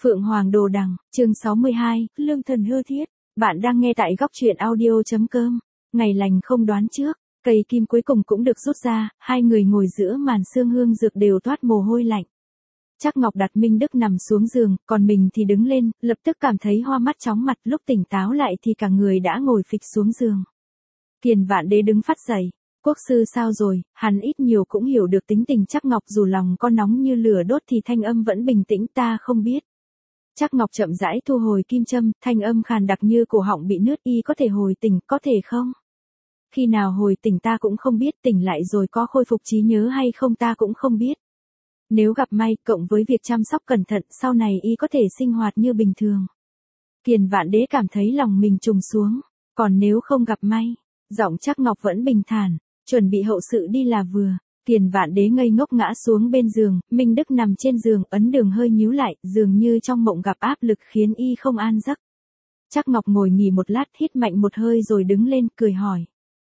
Phượng Hoàng Đồ Đằng, chương 62, Lương Thần Hư Thiết. Bạn đang nghe tại góc truyện audio.com. Ngày lành không đoán trước, cây kim cuối cùng cũng được rút ra, hai người ngồi giữa màn sương hương dược đều toát mồ hôi lạnh. Trác Ngọc đặt Minh Đức nằm xuống giường, còn mình thì đứng lên, lập tức cảm thấy hoa mắt chóng mặt, lúc tỉnh táo lại thì cả người đã ngồi phịch xuống giường. Kiền Vạn Đế đứng phát dậy. Quốc sư sao rồi, hắn ít nhiều cũng hiểu được tính tình Trác Ngọc, dù lòng con nóng như lửa đốt thì thanh âm vẫn bình tĩnh, ta không biết. Trác Ngọc chậm rãi thu hồi kim châm, thanh âm khàn đặc như cổ họng bị nứt, y có thể hồi tỉnh, có thể không? Khi nào hồi tỉnh ta cũng không biết, tỉnh lại rồi có khôi phục trí nhớ hay không ta cũng không biết. Nếu gặp may, cộng với việc chăm sóc cẩn thận, sau này y có thể sinh hoạt như bình thường. Kiền Vạn Đế cảm thấy lòng mình trùng xuống, còn nếu không gặp may, giọng Trác Ngọc vẫn bình thản, chuẩn bị hậu sự đi là vừa. Kiền Vạn Đế ngây ngốc ngã xuống bên giường, Minh Đức nằm trên giường, ấn đường hơi nhíu lại, dường như trong mộng gặp áp lực khiến y không an giấc. Trác Ngọc ngồi nghỉ một lát, hít mạnh một hơi rồi đứng lên, cười hỏi.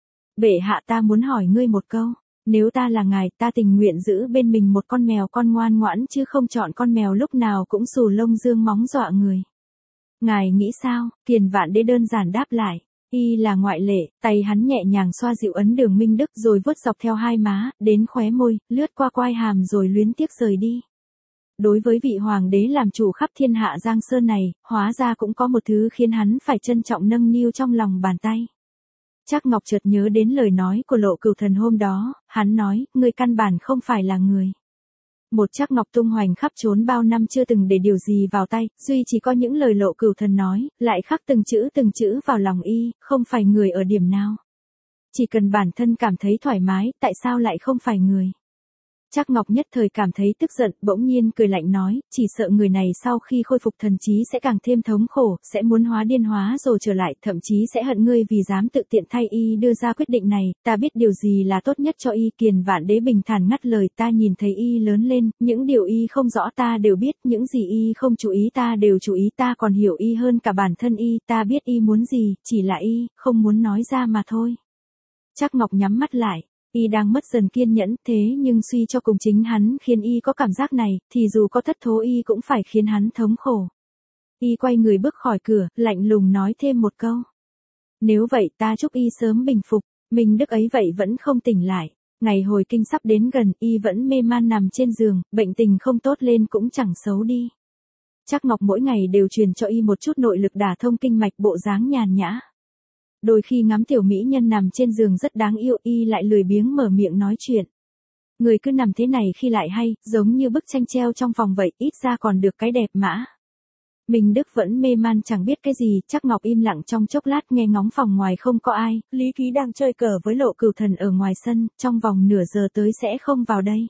Bệ hạ, ta muốn hỏi ngươi một câu, nếu ta là ngài, ta tình nguyện giữ bên mình một con mèo con ngoan ngoãn chứ không chọn con mèo lúc nào cũng xù lông dương móng dọa người. Ngài nghĩ sao? Kiền Vạn Đế đơn giản đáp lại. Y là ngoại lệ, tay hắn nhẹ nhàng xoa dịu ấn đường Minh Đức rồi vuốt dọc theo hai má, đến khóe môi, lướt qua quai hàm rồi luyến tiếc rời đi. Đối với vị hoàng đế làm chủ khắp thiên hạ Giang Sơn này, hóa ra cũng có một thứ khiến hắn phải trân trọng nâng niu trong lòng bàn tay. Trác Ngọc chợt nhớ đến lời nói của Lộ Cửu Thần hôm đó, hắn nói, ngươi căn bản không phải là người. Một Trác Ngọc tung hoành khắp trốn bao năm chưa từng để điều gì vào tay, duy chỉ có những lời Lộ Cửu Thần nói, lại khắc từng chữ vào lòng y, không phải người ở điểm nào. Chỉ cần bản thân cảm thấy thoải mái, tại sao lại không phải người? Trác Ngọc nhất thời cảm thấy tức giận, bỗng nhiên cười lạnh nói, chỉ sợ người này sau khi khôi phục thần trí sẽ càng thêm thống khổ, sẽ muốn hóa điên hóa rồi trở lại, thậm chí sẽ hận ngươi vì dám tự tiện thay y đưa ra quyết định này, ta biết điều gì là tốt nhất cho y. Kiền Vạn Đế bình thản ngắt lời, ta nhìn thấy y lớn lên, những điều y không rõ ta đều biết, những gì y không chú ý ta đều chú ý, ta còn hiểu y hơn cả bản thân y, ta biết y muốn gì, chỉ là y không muốn nói ra mà thôi. Trác Ngọc nhắm mắt lại. Y đang mất dần kiên nhẫn, thế nhưng suy cho cùng chính hắn khiến y có cảm giác này, thì dù có thất thố y cũng phải khiến hắn thống khổ. Y quay người bước khỏi cửa, lạnh lùng nói thêm một câu. Nếu vậy ta chúc y sớm bình phục. Minh Đức ấy vậy vẫn không tỉnh lại. Ngày hồi kinh sắp đến gần, y vẫn mê man nằm trên giường, bệnh tình không tốt lên cũng chẳng xấu đi. Trác Ngọc mỗi ngày đều truyền cho y một chút nội lực đả thông kinh mạch, bộ dáng nhàn nhã. Đôi khi ngắm tiểu mỹ nhân nằm trên giường rất đáng yêu, y lại lười biếng mở miệng nói chuyện. Người cứ nằm thế này khi lại hay, giống như bức tranh treo trong phòng vậy, ít ra còn được cái đẹp mã. Minh Đức vẫn mê man chẳng biết cái gì, Trác Ngọc im lặng trong chốc lát, nghe ngóng phòng ngoài không có ai, Lý Ký đang chơi cờ với Lộ Cửu Thần ở ngoài sân, trong vòng nửa giờ tới sẽ không vào đây.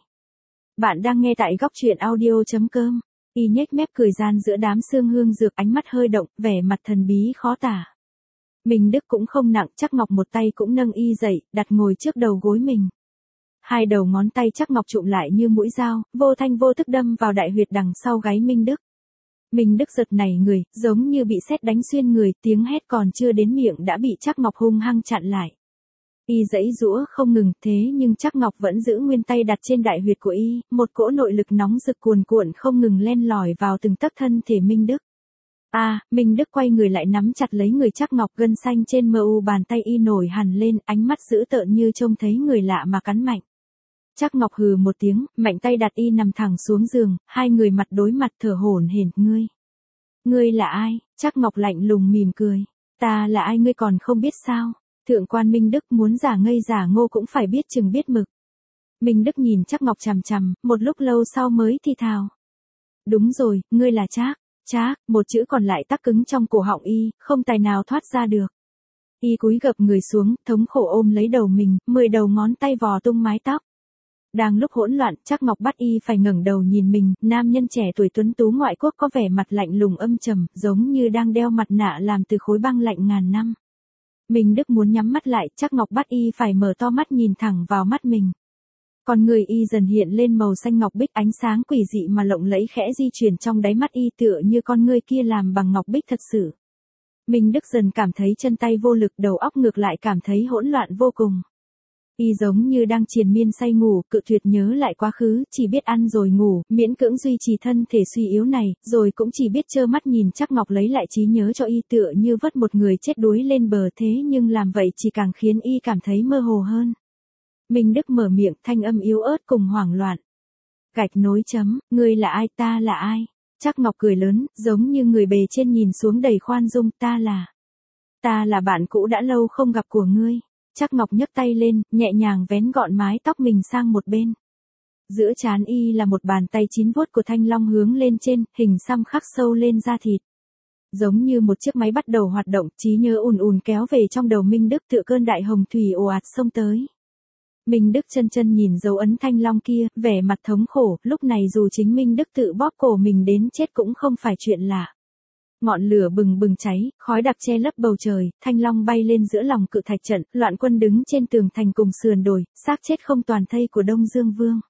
Bạn đang nghe tại góc truyện audio.com. Y nhếch mép cười gian giữa đám sương hương dược, ánh mắt hơi động, vẻ mặt thần bí khó tả. Minh Đức cũng không nặng, Trác Ngọc một tay cũng nâng y dậy, đặt ngồi trước đầu gối mình. Hai đầu ngón tay Trác Ngọc chụm lại như mũi dao, vô thanh vô tức đâm vào đại huyệt đằng sau gáy Minh Đức. Minh Đức giật nảy người, giống như bị sét đánh xuyên người, tiếng hét còn chưa đến miệng đã bị Trác Ngọc hung hăng chặn lại. Y giãy giũa không ngừng, thế nhưng Trác Ngọc vẫn giữ nguyên tay đặt trên đại huyệt của y, một cỗ nội lực nóng rực cuồn cuộn không ngừng len lỏi vào từng tấc thân thể Minh Đức. Minh Đức quay người lại nắm chặt lấy người Trác Ngọc, gân xanh trên mu bàn tay y nổi hẳn lên, ánh mắt dữ tợn như trông thấy người lạ mà cắn mạnh. Trác Ngọc hừ một tiếng, mạnh tay đặt y nằm thẳng xuống giường, hai người mặt đối mặt thở hổn hển, ngươi là ai? Trác Ngọc lạnh lùng mỉm cười. Ta là ai ngươi còn không biết sao? Thượng quan Minh Đức muốn giả ngây giả ngô cũng phải biết chừng biết mực. Minh Đức nhìn Trác Ngọc chằm chằm, một lúc lâu sau mới thì thào. Đúng rồi, ngươi là Trác. Trác, một chữ còn lại tắc cứng trong cổ họng y, không tài nào thoát ra được. Y cúi gập người xuống, thống khổ ôm lấy đầu mình, 10 đầu ngón tay vò tung mái tóc. Đang lúc hỗn loạn, Trác Ngọc bắt y phải ngẩng đầu nhìn mình, nam nhân trẻ tuổi tuấn tú ngoại quốc có vẻ mặt lạnh lùng âm trầm, giống như đang đeo mặt nạ làm từ khối băng lạnh ngàn năm. Minh Đức muốn nhắm mắt lại, Trác Ngọc bắt y phải mở to mắt nhìn thẳng vào mắt mình. Còn người y dần hiện lên màu xanh ngọc bích, ánh sáng quỷ dị mà lộng lẫy khẽ di chuyển trong đáy mắt y, tựa như con ngươi kia làm bằng ngọc bích thật sự. Minh Đức dần cảm thấy chân tay vô lực, đầu óc ngược lại cảm thấy hỗn loạn vô cùng. Y giống như đang triền miên say ngủ, cự tuyệt nhớ lại quá khứ, chỉ biết ăn rồi ngủ, miễn cưỡng duy trì thân thể suy yếu này, rồi cũng chỉ biết trơ mắt nhìn Trác Ngọc lấy lại trí nhớ cho Y tựa như vớt một người chết đuối lên bờ, thế nhưng làm vậy chỉ càng khiến Y cảm thấy mơ hồ hơn. Minh Đức mở miệng, thanh âm yếu ớt cùng hoảng loạn. Gạch nối chấm, ngươi là ai, ta là ai? Trác Ngọc cười lớn, giống như người bề trên nhìn xuống đầy khoan dung, ta là bạn cũ đã lâu không gặp của ngươi. Trác Ngọc nhấc tay lên, nhẹ nhàng vén gọn mái tóc mình sang một bên. Giữa trán Y là một bàn tay chín vuốt của thanh long hướng lên trên, hình xăm khắc sâu lên da thịt. Giống như một chiếc máy bắt đầu hoạt động, trí nhớ ùn ùn kéo về trong đầu Minh Đức tựa cơn đại hồng thủy ồ ạt xông tới. Minh Đức chân chân nhìn dấu ấn thanh long kia, vẻ mặt thống khổ, lúc này dù chính Minh Đức tự bóp cổ mình đến chết cũng không phải chuyện lạ. Ngọn lửa bừng bừng cháy, khói đặc che lấp bầu trời, thanh long bay lên giữa lòng cự thạch trận, loạn quân đứng trên tường thành cùng sườn đồi, xác chết không toàn thây của Đông Dương Vương.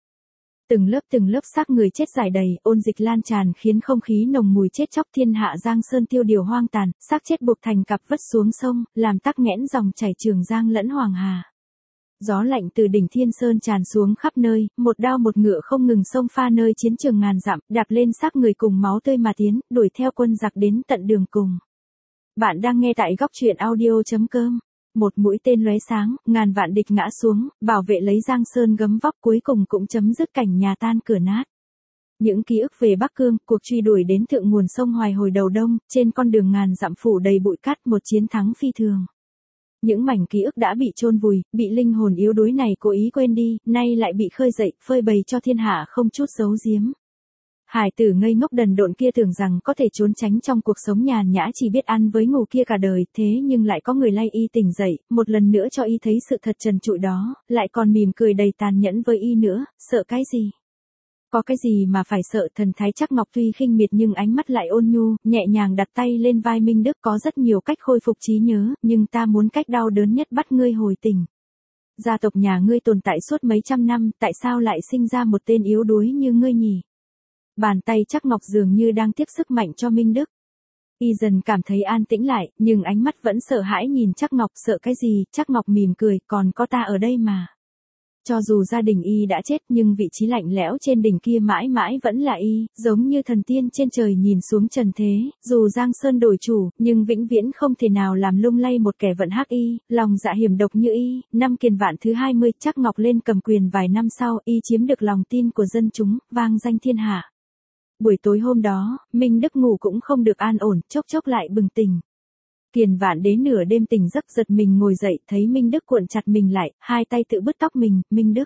Từng lớp xác người chết rải đầy, ôn dịch lan tràn khiến không khí nồng mùi chết chóc, thiên hạ Giang Sơn tiêu điều hoang tàn, xác chết buộc thành cặp vất xuống sông, làm tắc nghẽn dòng chảy Trường Giang lẫn Hoàng Hà. Gió lạnh từ đỉnh Thiên Sơn tràn xuống khắp nơi, một đao một ngựa không ngừng xông pha nơi chiến trường ngàn dặm, đạp lên xác người cùng máu tươi mà tiến, đuổi theo quân giặc đến tận đường cùng. Bạn đang nghe tại góc truyện audio.com. Một mũi tên lóe sáng, ngàn vạn địch ngã xuống, bảo vệ lấy Giang Sơn gấm vóc, cuối cùng cũng chấm dứt cảnh nhà tan cửa nát. Những ký ức về Bắc Cương, cuộc truy đuổi đến thượng nguồn sông Hoài hồi đầu đông, trên con đường ngàn dặm phủ đầy bụi cát, một chiến thắng phi thường. Những mảnh ký ức đã bị chôn vùi, bị linh hồn yếu đuối này cố ý quên đi, nay lại bị khơi dậy, phơi bày cho thiên hạ không chút giấu giếm. Hải tử ngây ngốc đần độn kia tưởng rằng có thể trốn tránh trong cuộc sống nhàn nhã chỉ biết ăn với ngủ kia cả đời, thế nhưng lại có người lay Y tỉnh dậy, một lần nữa cho Y thấy sự thật trần trụi đó, lại còn mỉm cười đầy tàn nhẫn với Y nữa, sợ cái gì? Có cái gì mà phải sợ? Thần thái Trác Ngọc tuy khinh miệt nhưng ánh mắt lại ôn nhu, nhẹ nhàng đặt tay lên vai Minh Đức, có rất nhiều cách khôi phục trí nhớ, nhưng ta muốn cách đau đớn nhất bắt ngươi hồi tỉnh. Gia tộc nhà ngươi tồn tại suốt mấy trăm năm, tại sao lại sinh ra một tên yếu đuối như ngươi nhỉ? Bàn tay Trác Ngọc dường như đang tiếp sức mạnh cho Minh Đức. Y dần cảm thấy an tĩnh lại, nhưng ánh mắt vẫn sợ hãi nhìn Trác Ngọc. Sợ cái gì? Trác Ngọc mỉm cười, còn có ta ở đây mà. Cho dù gia đình Y đã chết nhưng vị trí lạnh lẽo trên đỉnh kia mãi mãi vẫn là Y, giống như thần tiên trên trời nhìn xuống trần thế, dù Giang Sơn đổi chủ, nhưng vĩnh viễn không thể nào làm lung lay một kẻ vận hắc Y, lòng dạ hiểm độc như Y. Năm Kiền Vạn thứ 20, Trác Ngọc lên cầm quyền vài năm sau, Y chiếm được lòng tin của dân chúng, vang danh thiên hạ. Buổi tối hôm đó, Minh Đức ngủ cũng không được an ổn, chốc chốc lại bừng tỉnh. Kiền Vạn Đế nửa đêm tỉnh giấc giật mình ngồi dậy, thấy Minh Đức cuộn chặt mình lại, hai tay tự bứt tóc mình.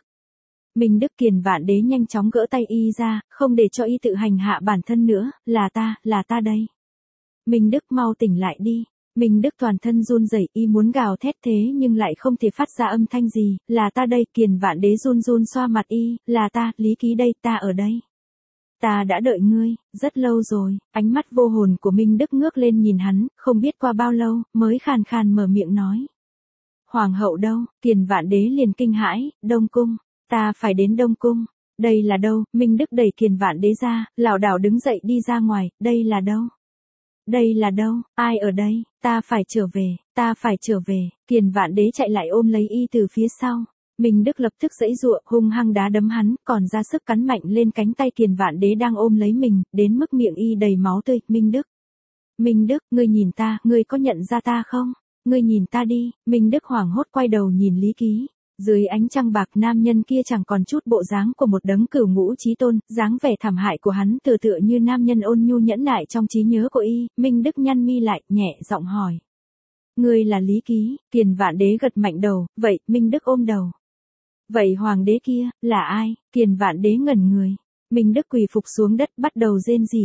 Minh Đức. Kiền Vạn Đế nhanh chóng gỡ tay Y ra, không để cho Y tự hành hạ bản thân nữa, là ta đây. Minh Đức mau tỉnh lại đi. Minh Đức toàn thân run rẩy, Y muốn gào thét thế nhưng lại không thể phát ra âm thanh gì, là ta đây. Kiền Vạn Đế run run xoa mặt Y, là ta, Lý Ký đây, ta ở đây. Ta đã đợi ngươi, rất lâu rồi. Ánh mắt vô hồn của Minh Đức ngước lên nhìn hắn, không biết qua bao lâu, mới khàn khàn mở miệng nói. Hoàng hậu đâu? Kiền Vạn Đế liền kinh hãi, Đông Cung. Ta phải đến Đông Cung. Đây là đâu? Minh Đức đẩy Kiền Vạn Đế ra, lảo đảo đứng dậy đi ra ngoài, đây là đâu? Đây là đâu? Ai ở đây? Ta phải trở về. Kiền Vạn Đế chạy lại ôm lấy Y từ phía sau. Minh Đức lập tức giãy giụa, hung hăng đá đấm hắn, còn ra sức cắn mạnh lên cánh tay Kiền Vạn Đế đang ôm lấy mình, đến mức miệng Y đầy máu tươi. Minh Đức, ngươi nhìn ta, ngươi có nhận ra ta không? Ngươi nhìn ta đi. Minh Đức hoảng hốt quay đầu nhìn Lý Ký. Dưới ánh trăng bạc, nam nhân kia chẳng còn chút bộ dáng của một đấng cửu ngũ chí tôn, dáng vẻ thảm hại của hắn tựa như nam nhân ôn nhu nhẫn nại trong trí nhớ của Y. Minh Đức nhăn mi lại, nhẹ giọng hỏi. Ngươi là Lý Ký? Kiền Vạn Đế gật mạnh đầu, vậy. Minh Đức ôm đầu. Vậy hoàng đế kia, là ai? Kiền Vạn Đế ngẩn người. Minh Đức quỳ phục xuống đất bắt đầu rên rỉ,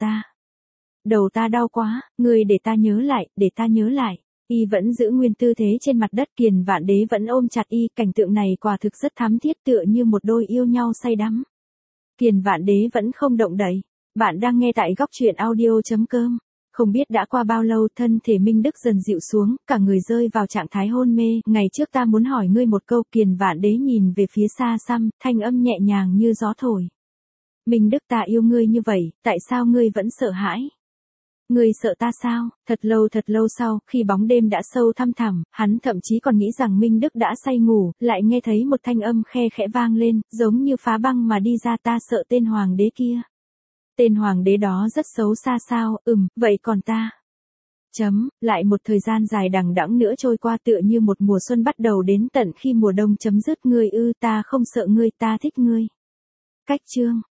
đầu ta đau quá, ngươi để ta nhớ lại. Y vẫn giữ nguyên tư thế trên mặt đất, Kiền Vạn Đế vẫn ôm chặt Y, cảnh tượng này quả thực rất thắm thiết, tựa như một đôi yêu nhau say đắm. Kiền Vạn Đế vẫn không động đậy. Bạn đang nghe tại góc truyện audio.com. Không biết đã qua bao lâu, thân thể Minh Đức dần dịu xuống, cả người rơi vào trạng thái hôn mê. Ngày trước ta muốn hỏi ngươi một câu. Kiền Vạn Đế nhìn về phía xa xăm, thanh âm nhẹ nhàng như gió thổi. Minh Đức, ta yêu ngươi như vậy, tại sao ngươi vẫn sợ hãi? Ngươi sợ ta sao? Thật lâu sau, khi bóng đêm đã sâu thăm thẳm, hắn thậm chí còn nghĩ rằng Minh Đức đã say ngủ, lại nghe thấy một thanh âm khe khẽ vang lên, giống như phá băng mà đi ra, ta sợ tên hoàng đế kia. Tên hoàng đế đó rất xấu xa sao, vậy còn ta? Lại một thời gian dài đằng đẵng nữa trôi qua, tựa như một mùa xuân bắt đầu đến tận khi mùa đông chấm dứt. Ngươi ta không sợ ngươi, ta thích ngươi. Cách chương